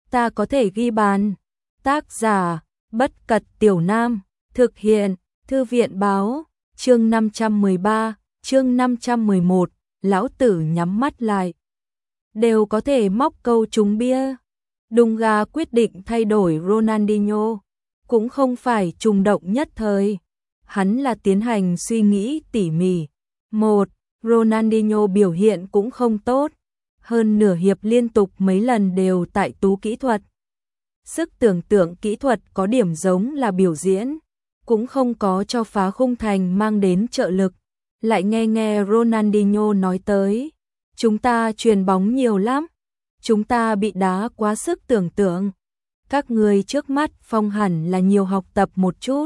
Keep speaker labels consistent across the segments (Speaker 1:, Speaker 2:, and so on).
Speaker 1: ta có thể ghi bàn. Tác giả, Bất Cật Tiểu Nam, thực hiện, Thư viện báo, chương 513, chương 511, lão tử nhắm mắt lại. Đều có thể móc câu trúng bia. Dunga quyết định thay đổi Ronaldinho, cũng không phải trùng động nhất thời. Hắn là tiến hành suy nghĩ tỉ mỉ. Một, Ronaldinho biểu hiện cũng không tốt. Hơn nửa hiệp liên tục mấy lần đều tại tú kỹ thuật. Sức tưởng tượng kỹ thuật có điểm giống là biểu diễn, cũng không có cho phá khung thành mang đến trợ lực. Lại nghe Ronaldinho nói tới, chúng ta chuyền bóng nhiều lắm, chúng ta bị đá quá sức tưởng tượng. Các người trước mắt Phong hẳn là nhiều học tập một chút.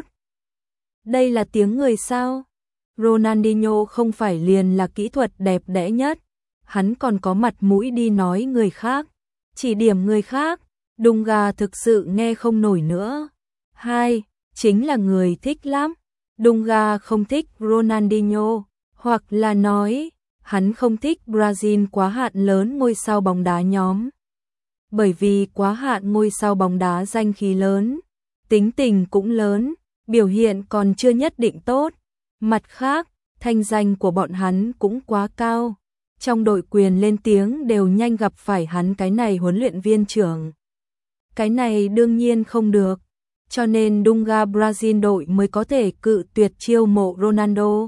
Speaker 1: Đây là tiếng người sao? Ronaldinho không phải liền là kỹ thuật đẹp đẽ nhất, hắn còn có mặt mũi đi nói người khác, chỉ điểm người khác. Dunga thực sự nghe không nổi nữa. Hai, chính là người thích lắm. Dunga không thích Ronaldinho, hoặc là nói, hắn không thích Brazil quá hạn lớn ngôi sao bóng đá nhóm. Bởi vì quá hạn ngôi sao bóng đá danh khí lớn, tính tình cũng lớn, biểu hiện còn chưa nhất định tốt. Mặt khác, thanh danh của bọn hắn cũng quá cao. Trong đội quyền lên tiếng đều nhanh gặp phải hắn cái này huấn luyện viên trưởng. Cái này đương nhiên không được, cho nên Dunga Brazil đội mới có thể cự tuyệt chiêu mộ Ronaldo.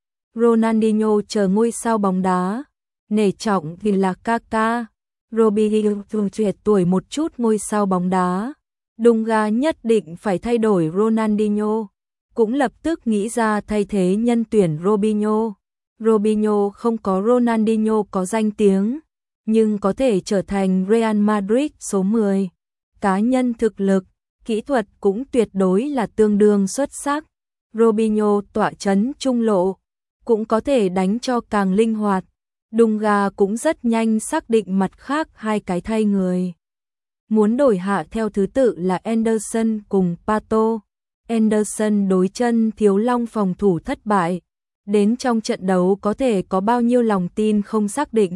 Speaker 1: Ronaldinho chờ ngôi sao bóng đá, nể trọng vì là Kaká, Robinho tuyệt tuổi một chút ngôi sao bóng đá. Dunga nhất định phải thay đổi Ronaldinho, cũng lập tức nghĩ ra thay thế nhân tuyển Robinho. Robinho không có Ronaldinho có danh tiếng, nhưng có thể trở thành Real Madrid số 10. Cá nhân thực lực, kỹ thuật cũng tuyệt đối là tương đương xuất sắc. Robinho tọa chấn trung lộ, cũng có thể đánh cho càng linh hoạt. Dunga cũng rất nhanh xác định mặt khác hai cái thay người. Muốn đổi hạ theo thứ tự là Anderson cùng Pato. Anderson đối chân Thiếu Long phòng thủ thất bại. Đến trong trận đấu có thể có bao nhiêu lòng tin không xác định.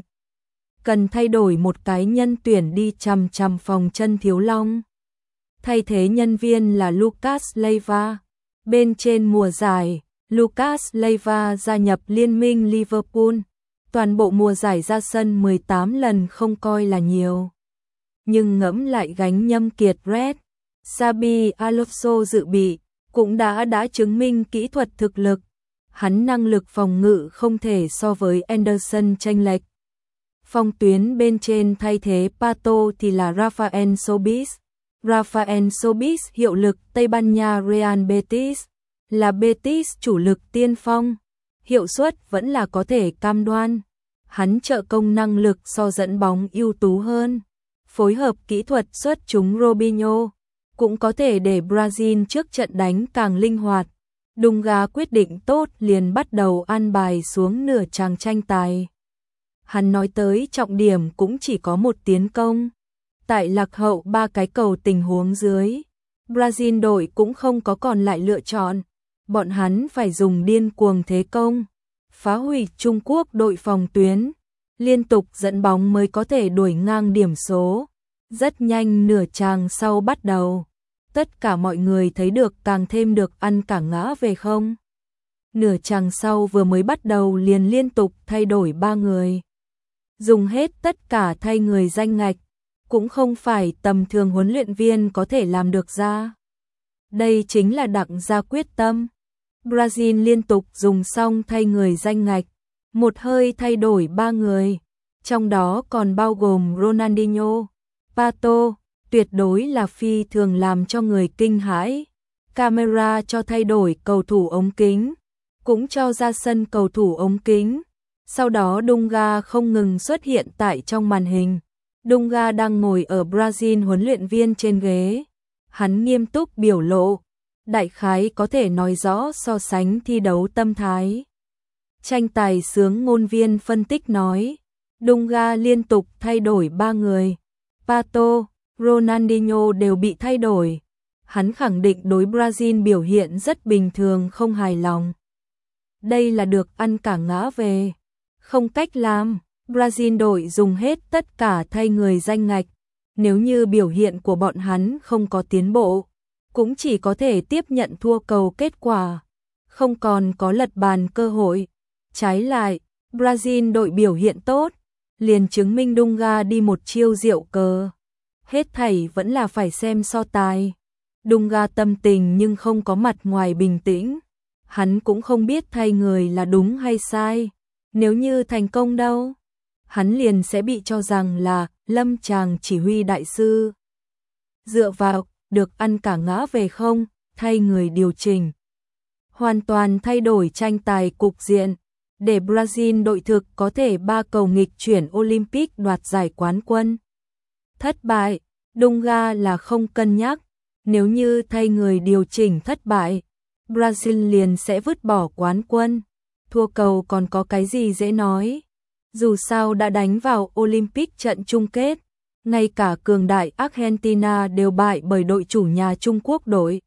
Speaker 1: Cần thay đổi một cái nhân tuyển đi chằm chằm phòng chân Thiếu Long. Thay thế nhân viên là Lucas Leiva. Bên trên mùa giải, Lucas Leiva gia nhập liên minh Liverpool. Toàn bộ mùa giải ra sân 18 lần không coi là nhiều. Nhưng ngẫm lại gánh nhâm kiệt Red, Xabi Alonso dự bị, cũng đã chứng minh kỹ thuật thực lực. Hắn năng lực phòng ngự không thể so với Anderson chênh lệch. Phong tuyến bên trên thay thế Pato thì là Rafael Sobis. Rafael Sobis hiệu lực Tây Ban Nha Real Betis, là Betis chủ lực tiên phong. Hiệu suất vẫn là có thể cam đoan. Hắn trợ công năng lực so dẫn bóng ưu tú hơn. Phối hợp kỹ thuật xuất chúng Robinho, cũng có thể để Brazil trước trận đánh càng linh hoạt. Dunga quyết định tốt liền bắt đầu an bài xuống nửa chàng tranh tài. Hắn nói tới trọng điểm cũng chỉ có một tiến công. Tại lạc hậu 3 cái cầu tình huống dưới, Brazil đội cũng không có còn lại lựa chọn. Bọn hắn phải dùng điên cuồng thế công, phá hủy Trung Quốc đội phòng tuyến, liên tục dẫn bóng mới có thể đuổi ngang điểm số. Rất nhanh nửa chàng sau bắt đầu. Tất cả mọi người thấy được càng thêm được ăn cả ngã về không. Nửa chàng sau vừa mới bắt đầu liền liên tục thay đổi 3 người. Dùng hết tất cả thay người danh ngạch, cũng không phải tầm thường huấn luyện viên có thể làm được ra. Đây chính là đặng gia quyết tâm. Brazil liên tục dùng xong thay người danh ngạch, một hơi thay đổi 3 người, trong đó còn bao gồm Ronaldinho, Pato. Tuyệt đối là phi thường làm cho người kinh hãi. Camera cho thay đổi cầu thủ ống kính, cũng cho ra sân cầu thủ ống kính. Sau đó Dunga không ngừng xuất hiện tại trong màn hình. Dunga đang ngồi ở Brazil huấn luyện viên trên ghế. Hắn nghiêm túc biểu lộ, đại khái có thể nói rõ so sánh thi đấu tâm thái. Tranh tài sướng ngôn viên phân tích nói, Dunga liên tục thay đổi 3 người. Pato, Ronaldinho đều bị thay đổi. Hắn khẳng định đối Brazil biểu hiện rất bình thường không hài lòng. Đây là được ăn cả ngã về. Không cách làm, Brazil đội dùng hết tất cả thay người danh ngạch. Nếu như biểu hiện của bọn hắn không có tiến bộ, cũng chỉ có thể tiếp nhận thua cầu kết quả, không còn có lật bàn cơ hội. Trái lại, Brazil đội biểu hiện tốt, liền chứng minh Dunga đi một chiêu diệu cờ. Hết thảy vẫn là phải xem so tài. Dunga tâm tình nhưng không có mặt ngoài bình tĩnh. Hắn cũng không biết thay người là đúng hay sai. Nếu như thành công đâu, hắn liền sẽ bị cho rằng là lâm chàng chỉ huy đại sư. Dựa vào, được ăn cả ngã về không, thay người điều chỉnh. Hoàn toàn thay đổi tranh tài cục diện, để Brazil đội thực có thể 3 cầu nghịch chuyển Olympic đoạt giải quán quân. Thất bại, Dunga là không cân nhắc, nếu như thay người điều chỉnh thất bại, Brazil liền sẽ vứt bỏ quán quân. Thua cầu còn có cái gì dễ nói. Dù sao đã đánh vào Olympic trận chung kết, ngay cả cường đại Argentina đều bại bởi đội chủ nhà Trung Quốc đội.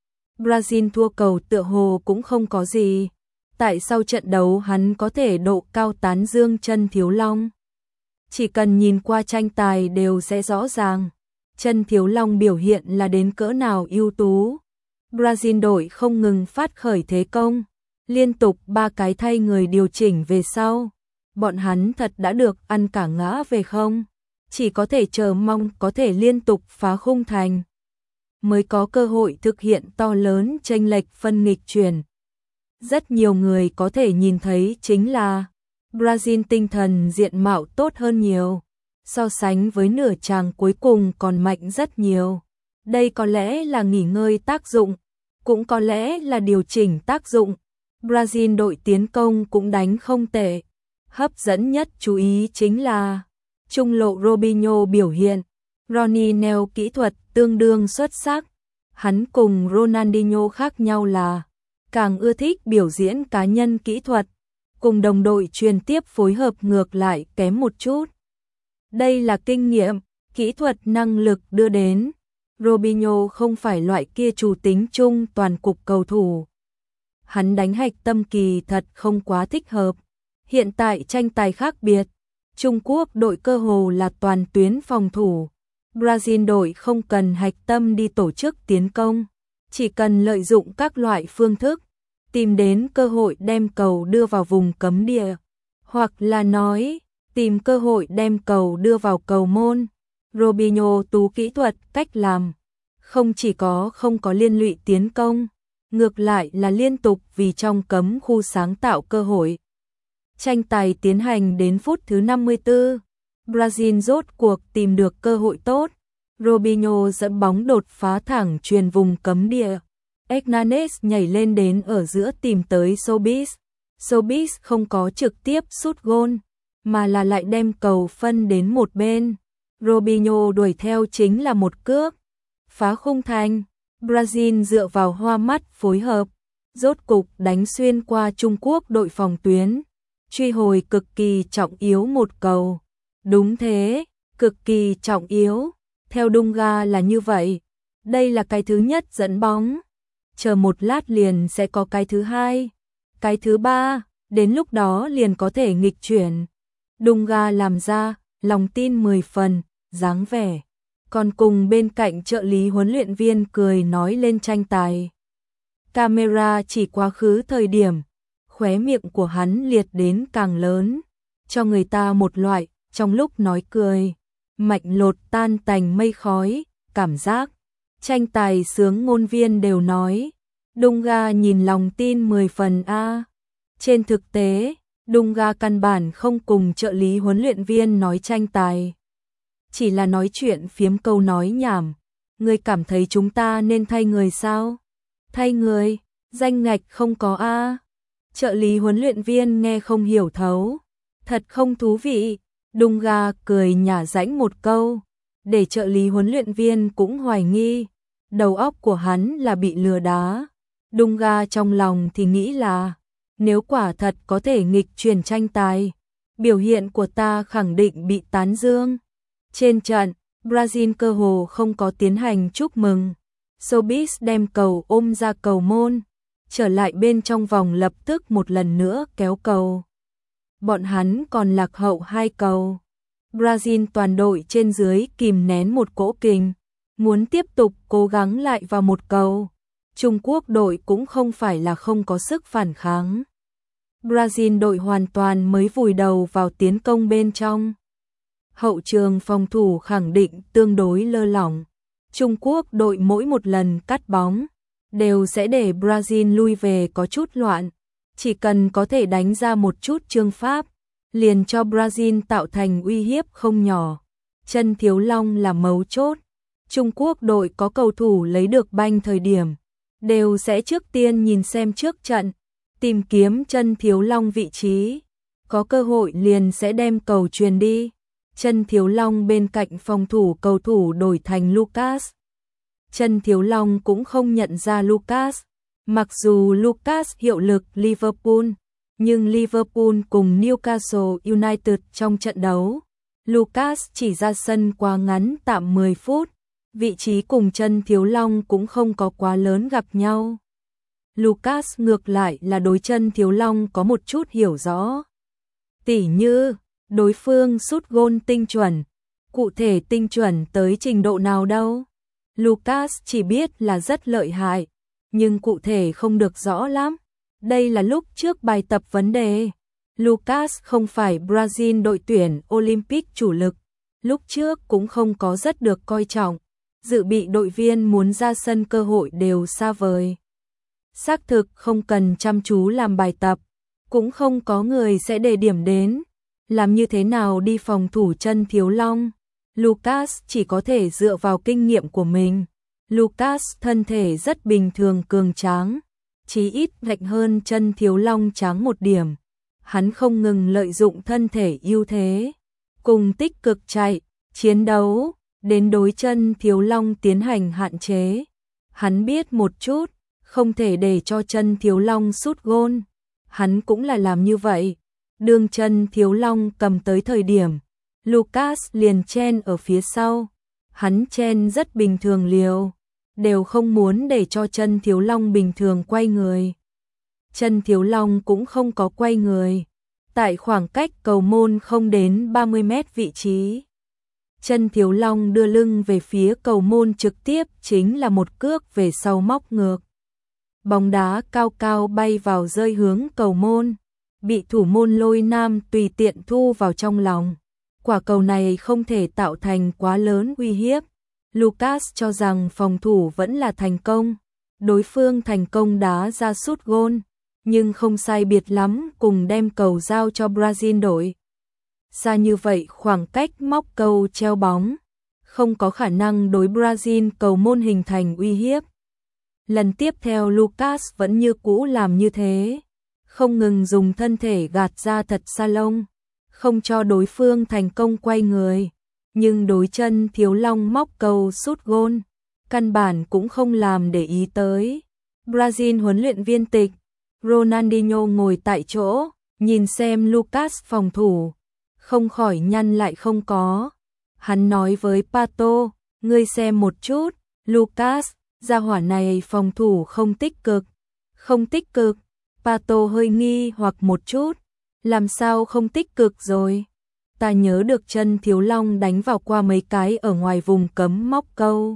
Speaker 1: Brazil thua cầu tựa hồ cũng không có gì. Tại sau trận đấu hắn có thể độ cao tán dương Chân Thiếu Long. Chỉ cần nhìn qua tranh tài đều sẽ rõ ràng, Chân Thiếu Long biểu hiện là đến cỡ nào ưu tú. Brazil đội không ngừng phát khởi thế công, liên tục 3 cái thay người điều chỉnh về sau. Bọn hắn thật đã được ăn cả ngã về không, chỉ có thể chờ mong có thể liên tục phá khung thành, mới có cơ hội thực hiện to lớn chênh lệch phân nghịch chuyển. Rất nhiều người có thể nhìn thấy chính là Brazil tinh thần diện mạo tốt hơn nhiều, so sánh với nửa chàng cuối cùng còn mạnh rất nhiều. Đây có lẽ là nghỉ ngơi tác dụng, cũng có lẽ là điều chỉnh tác dụng. Brazil đội tiến công cũng đánh không tệ. Hấp dẫn nhất chú ý chính là trung lộ Robinho biểu hiện. Rony neo kỹ thuật tương đương xuất sắc. Hắn cùng Ronaldinho khác nhau là càng ưa thích biểu diễn cá nhân kỹ thuật, cùng đồng đội truyền tiếp phối hợp ngược lại kém một chút. Đây là kinh nghiệm, kỹ thuật năng lực đưa đến. Robinho không phải loại kia chủ tính chung toàn cục cầu thủ. Hắn đánh hạch tâm kỳ thật không quá thích hợp. Hiện tại tranh tài khác biệt, Trung Quốc đội cơ hồ là toàn tuyến phòng thủ. Brazil đội không cần hạch tâm đi tổ chức tiến công, chỉ cần lợi dụng các loại phương thức, tìm đến cơ hội đem cầu đưa vào vùng cấm địa, hoặc là nói, tìm cơ hội đem cầu đưa vào cầu môn. Robinho tú kỹ thuật, cách làm, không chỉ không có liên lụy tiến công, ngược lại là liên tục vì trong cấm khu sáng tạo cơ hội. Tranh tài tiến hành đến phút thứ 54, Brazil rốt cuộc tìm được cơ hội tốt. Robinho dẫn bóng đột phá thẳng truyền vùng cấm địa. Hernanes nhảy lên đến ở giữa tìm tới Soubis. Soubis không có trực tiếp sút gôn, mà là lại đem cầu phân đến một bên. Robinho đuổi theo chính là một cước. Phá khung thành, Brazil dựa vào hoa mắt phối hợp, rốt cục đánh xuyên qua Trung Quốc đội phòng tuyến. Truy hồi cực kỳ trọng yếu một cầu. Đúng thế, cực kỳ trọng yếu. Theo Dunga là như vậy. Đây là cái thứ nhất dẫn bóng. Chờ một lát liền sẽ có cái thứ hai, cái thứ ba, đến lúc đó liền có thể nghịch chuyển. Dunga làm ra, lòng tin 10 phần, dáng vẻ. Còn cùng bên cạnh trợ lý huấn luyện viên cười nói lên tranh tài. Camera chỉ quá khứ thời điểm, khóe miệng của hắn liệt đến càng lớn, cho người ta một loại, trong lúc nói cười, mạch lột tan tành mây khói, cảm giác. Tranh tài sướng ngôn viên đều nói, Dunga nhìn lòng tin 10 phần a. Trên thực tế, Dunga căn bản không cùng trợ lý huấn luyện viên nói tranh tài. Chỉ là nói chuyện phiếm câu nói nhảm. Ngươi cảm thấy chúng ta nên thay người sao? Thay người, danh ngạch không có a. Trợ lý huấn luyện viên nghe không hiểu thấu. Thật không thú vị. Dunga cười nhả rãnh một câu, để trợ lý huấn luyện viên cũng hoài nghi. Đầu óc của hắn là bị lừa đá. Dunga trong lòng thì nghĩ là, nếu quả thật có thể nghịch chuyển tranh tài, biểu hiện của ta khẳng định bị tán dương. Trên trận, Brazil cơ hồ không có tiến hành chúc mừng. Soubis đem cầu ôm ra cầu môn, trở lại bên trong vòng lập tức một lần nữa kéo cầu. Bọn hắn còn lạc hậu 2 cầu. Brazil toàn đội trên dưới kìm nén một cỗ kình, muốn tiếp tục cố gắng lại vào một cầu. Trung Quốc đội cũng không phải là không có sức phản kháng. Brazil đội hoàn toàn mới vùi đầu vào tiến công bên trong. Hậu trường phòng thủ khẳng định tương đối lơ lỏng. Trung Quốc đội mỗi một lần cắt bóng đều sẽ để Brazil lui về có chút loạn. Chỉ cần có thể đánh ra một chút chương pháp, liền cho Brazil tạo thành uy hiếp không nhỏ. Chân Thiếu Long là mấu chốt. Trung Quốc đội có cầu thủ lấy được banh thời điểm, đều sẽ trước tiên nhìn xem trước trận, tìm kiếm Chân Thiếu Long vị trí. Có cơ hội liền sẽ đem cầu truyền đi. Chân Thiếu Long bên cạnh phòng thủ cầu thủ đổi thành Lucas. Chân Thiếu Long cũng không nhận ra Lucas. Mặc dù Lucas hiệu lực Liverpool, nhưng Liverpool cùng Newcastle United trong trận đấu, Lucas chỉ ra sân quá ngắn tạm 10 phút, vị trí cùng Chân Thiếu Long cũng không có quá lớn gặp nhau. Lucas ngược lại là đối Chân Thiếu Long có một chút hiểu rõ. Tỉ như, đối phương sút gôn tinh chuẩn, cụ thể tinh chuẩn tới trình độ nào đâu. Lucas chỉ biết là rất lợi hại, nhưng cụ thể không được rõ lắm. Đây là lúc trước bài tập vấn đề. Lucas không phải Brazil đội tuyển Olympic chủ lực, lúc trước cũng không có rất được coi trọng. Dự bị đội viên muốn ra sân cơ hội đều xa vời. Xác thực không cần chăm chú làm bài tập, cũng không có người sẽ đề điểm đến. Làm như thế nào đi phòng thủ Chân Thiếu Long? Lucas chỉ có thể dựa vào kinh nghiệm của mình. Lucas thân thể rất bình thường cường tráng, chí ít gạch hơn Chân Thiếu Long tráng một điểm. Hắn không ngừng lợi dụng thân thể ưu thế, cùng tích cực chạy, chiến đấu, đến đối Chân Thiếu Long tiến hành hạn chế. Hắn biết một chút, không thể để cho Chân Thiếu Long sút gôn. Hắn cũng là làm như vậy. Đương Chân Thiếu Long cầm tới thời điểm, Lucas liền chen ở phía sau. Hắn chen rất bình thường liều, đều không muốn để cho Chân Thiếu Long bình thường quay người. Chân Thiếu Long cũng không có quay người. Tại khoảng cách cầu môn không đến 30 mét vị trí, Chân Thiếu Long đưa lưng về phía cầu môn trực tiếp chính là một cước về sau móc ngược. Bóng đá cao cao bay vào rơi hướng cầu môn, bị thủ môn Lôi Nam tùy tiện thu vào trong lòng. Quả cầu này không thể tạo thành quá lớn uy hiếp. Lucas cho rằng phòng thủ vẫn là thành công. Đối phương thành công đá ra sút gôn, nhưng không sai biệt lắm cùng đem cầu giao cho Brazil đội. Xa như vậy khoảng cách móc cầu treo bóng, không có khả năng đối Brazil cầu môn hình thành uy hiếp. Lần tiếp theo Lucas vẫn như cũ làm như thế, không ngừng dùng thân thể gạt ra thật xa lông, không cho đối phương thành công quay người, nhưng đối Chân Thiếu Long móc cầu sút gôn, căn bản cũng không làm để ý tới. Brazil huấn luyện viên tịch Ronaldinho ngồi tại chỗ, nhìn xem Lucas phòng thủ, không khỏi nhăn lại không có. Hắn nói với Pato, ngươi xem một chút, Lucas, gia hỏa này phòng thủ không tích cực. Không tích cực, Pato hơi nghi hoặc một chút, làm sao không tích cực rồi? Ta nhớ được Chân Thiếu Long đánh vào qua mấy cái ở ngoài vùng cấm móc câu.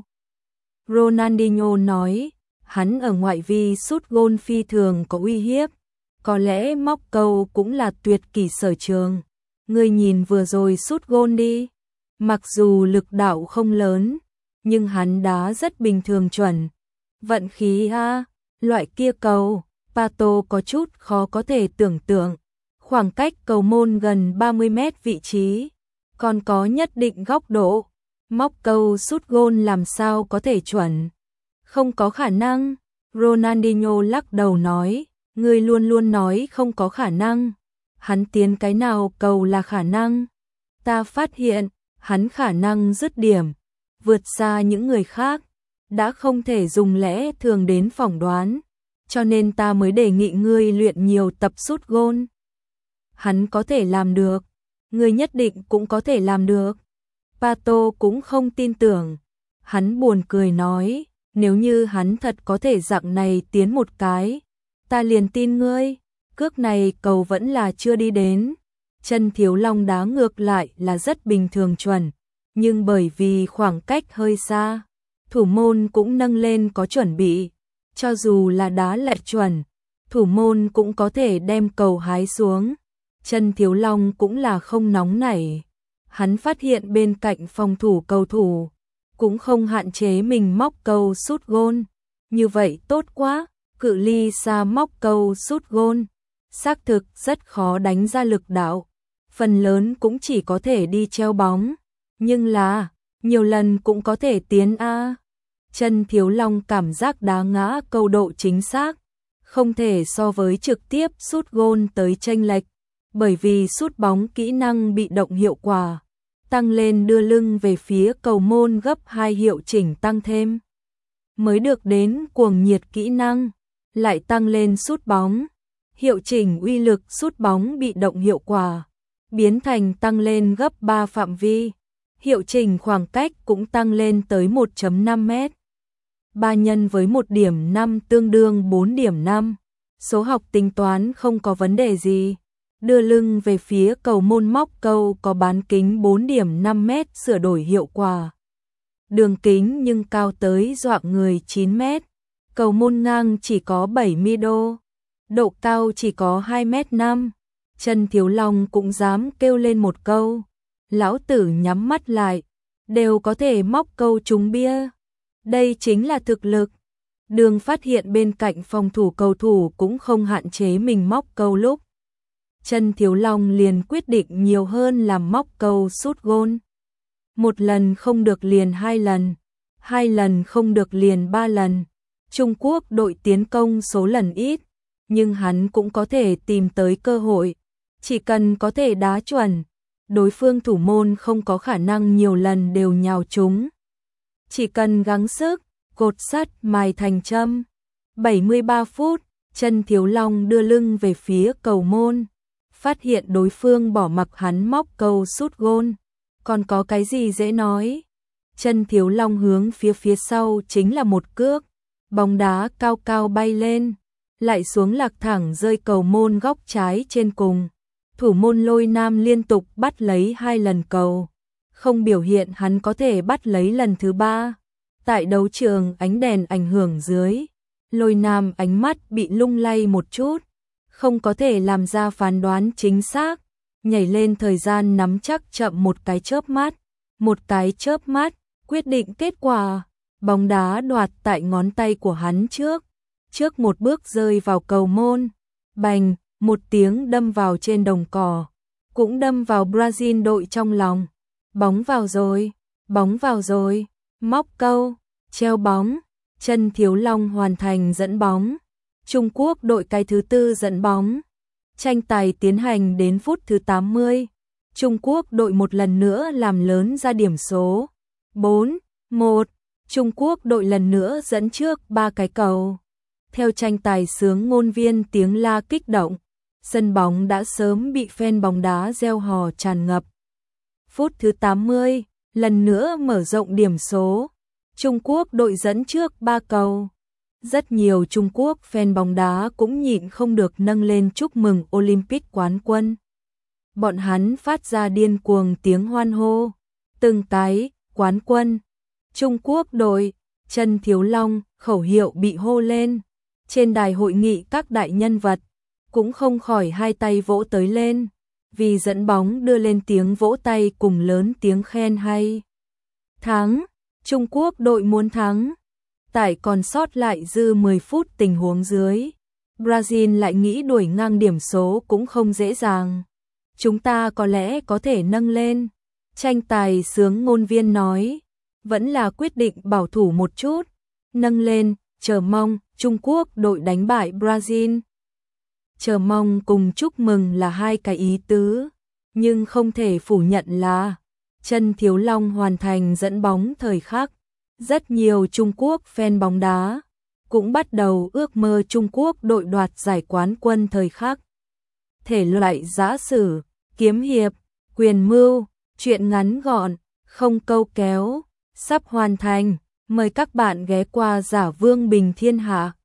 Speaker 1: Ronaldinho nói, hắn ở ngoại vi sút gôn phi thường có uy hiếp, có lẽ móc câu cũng là tuyệt kỹ sở trường. Ngươi nhìn vừa rồi sút gôn đi, mặc dù lực đạo không lớn, nhưng hắn đá rất bình thường chuẩn. Vận khí ha, loại kia cầu, Pato có chút khó có thể tưởng tượng. Khoảng cách cầu môn gần 30 mét vị trí, còn có nhất định góc độ. Móc câu sút gôn làm sao có thể chuẩn? Không có khả năng. Ronaldinho lắc đầu nói, ngươi luôn luôn nói không có khả năng. Hắn tiến cái nào cầu là khả năng? Ta phát hiện, hắn khả năng dứt điểm, vượt xa những người khác, đã không thể dùng lẽ thường đến phỏng đoán, cho nên ta mới đề nghị ngươi luyện nhiều tập sút gôn. Hắn có thể làm được, ngươi nhất định cũng có thể làm được. Pato cũng không tin tưởng, hắn buồn cười nói, nếu như hắn thật có thể dạng này tiến một cái, ta liền tin ngươi. Cước này cầu vẫn là chưa đi đến. Chân Thiếu Long đá ngược lại là rất bình thường chuẩn, nhưng bởi vì khoảng cách hơi xa, thủ môn cũng nâng lên có chuẩn bị, cho dù là đá lệch chuẩn, thủ môn cũng có thể đem cầu hái xuống. Chân Thiếu Long cũng là không nóng nảy, hắn phát hiện bên cạnh phòng thủ cầu thủ cũng không hạn chế mình móc câu sút gôn, như vậy tốt quá, cự ly xa móc câu sút gôn, xác thực rất khó đánh ra lực đạo, phần lớn cũng chỉ có thể đi treo bóng, nhưng là nhiều lần cũng có thể tiến a. Chân Thiếu Long cảm giác đá ngã câu độ chính xác không thể so với trực tiếp sút gôn tới chênh lệch, bởi vì sút bóng kỹ năng bị động hiệu quả tăng lên đưa lưng về phía cầu môn gấp 2 hiệu chỉnh tăng thêm. Mới được đến cuồng nhiệt kỹ năng, lại tăng lên sút bóng, hiệu chỉnh uy lực sút bóng bị động hiệu quả, biến thành tăng lên gấp 3 phạm vi, hiệu chỉnh khoảng cách cũng tăng lên tới 1.5 mét. 3 nhân với 1 điểm 5 tương đương 4 điểm 5, số học tính toán không có vấn đề gì. Đưa lưng về phía cầu môn móc câu có bán kính 4 điểm 5 mét sửa đổi hiệu quả. Đường kính nhưng cao tới dọa người 9 mét. Cầu môn ngang chỉ có 70 đô. Độ cao chỉ có 2 mét 5. Chân Thiếu Long cũng dám kêu lên một câu. Lão tử nhắm mắt lại, đều có thể móc câu trúng bia. Đây chính là thực lực. Đường phát hiện bên cạnh phòng thủ cầu thủ cũng không hạn chế mình móc câu lúc. Chân Thiếu Long liền quyết định nhiều hơn làm móc câu sút gôn. 1 lần không được liền 2 lần, 2 lần không được liền 3 lần. Trung Quốc đội tiến công số lần ít, nhưng hắn cũng có thể tìm tới cơ hội. Chỉ cần có thể đá chuẩn, đối phương thủ môn không có khả năng nhiều lần đều nhào trúng. Chỉ cần gắng sức, cột sắt mài thành châm. 73 phút, Chân Thiếu Long đưa lưng về phía cầu môn. Phát hiện đối phương bỏ mặc hắn móc câu sút gôn, còn có cái gì dễ nói. Chân Thiếu Long hướng phía sau chính là một cước, bóng đá cao cao bay lên, lại xuống lạc thẳng rơi cầu môn góc trái trên cùng. Thủ môn Lôi Nam liên tục bắt lấy 2 lần cầu, không biểu hiện hắn có thể bắt lấy lần thứ 3. Tại đấu trường ánh đèn ảnh hưởng dưới, Lôi Nam ánh mắt bị lung lay một chút, không có thể làm ra phán đoán chính xác, nhảy lên thời gian nắm chắc chậm một cái chớp mắt, quyết định kết quả. Bóng đá đoạt tại ngón tay của hắn trước một bước rơi vào cầu môn, bành, một tiếng đâm vào trên đồng cỏ, cũng đâm vào Brazil đội trong lòng. Bóng vào rồi, móc câu, treo bóng, Chân Thiếu Long hoàn thành dẫn bóng. Trung Quốc đội cái thứ 4 dẫn bóng. Tranh tài tiến hành đến phút thứ 80. Trung Quốc đội một lần nữa làm lớn ra điểm số. 4-1. Trung Quốc đội lần nữa dẫn trước 3 cái cầu. Theo tranh tài sướng ngôn viên tiếng la kích động, sân bóng đã sớm bị fan bóng đá reo hò tràn ngập. Phút thứ 80, lần nữa mở rộng điểm số. Trung Quốc đội dẫn trước 3 cầu. Rất nhiều Trung Quốc fan bóng đá cũng nhịn không được nâng lên chúc mừng Olympic quán quân. Bọn hắn phát ra điên cuồng tiếng hoan hô. Từng cái, quán quân. Trung Quốc đội, Chân Thiếu Long, khẩu hiệu bị hô lên. Trên đài hội nghị các đại nhân vật cũng không khỏi hai tay vỗ tới lên. Vì dẫn bóng đưa lên tiếng vỗ tay cùng lớn tiếng khen hay. Thắng, Trung Quốc đội muốn thắng. Tại còn sót lại dư 10 phút tình huống dưới, Brazil lại nghĩ đuổi ngang điểm số cũng không dễ dàng. Chúng ta có lẽ có thể nâng lên. Tranh tài sướng ngôn viên nói, vẫn là quyết định bảo thủ một chút, nâng lên, chờ mong Trung Quốc đội đánh bại Brazil. Chờ mong cùng chúc mừng là hai cái ý tứ, nhưng không thể phủ nhận là Chân Thiếu Long hoàn thành dẫn bóng thời khắc. Rất nhiều Trung Quốc fan bóng đá cũng bắt đầu ước mơ Trung Quốc đội đoạt giải quán quân thời khắc. Thể loại giã sử, kiếm hiệp, quyền mưu, truyện ngắn gọn, không câu kéo, sắp hoàn thành. Mời các bạn ghé qua Giả Vương Bình Thiên Hạ.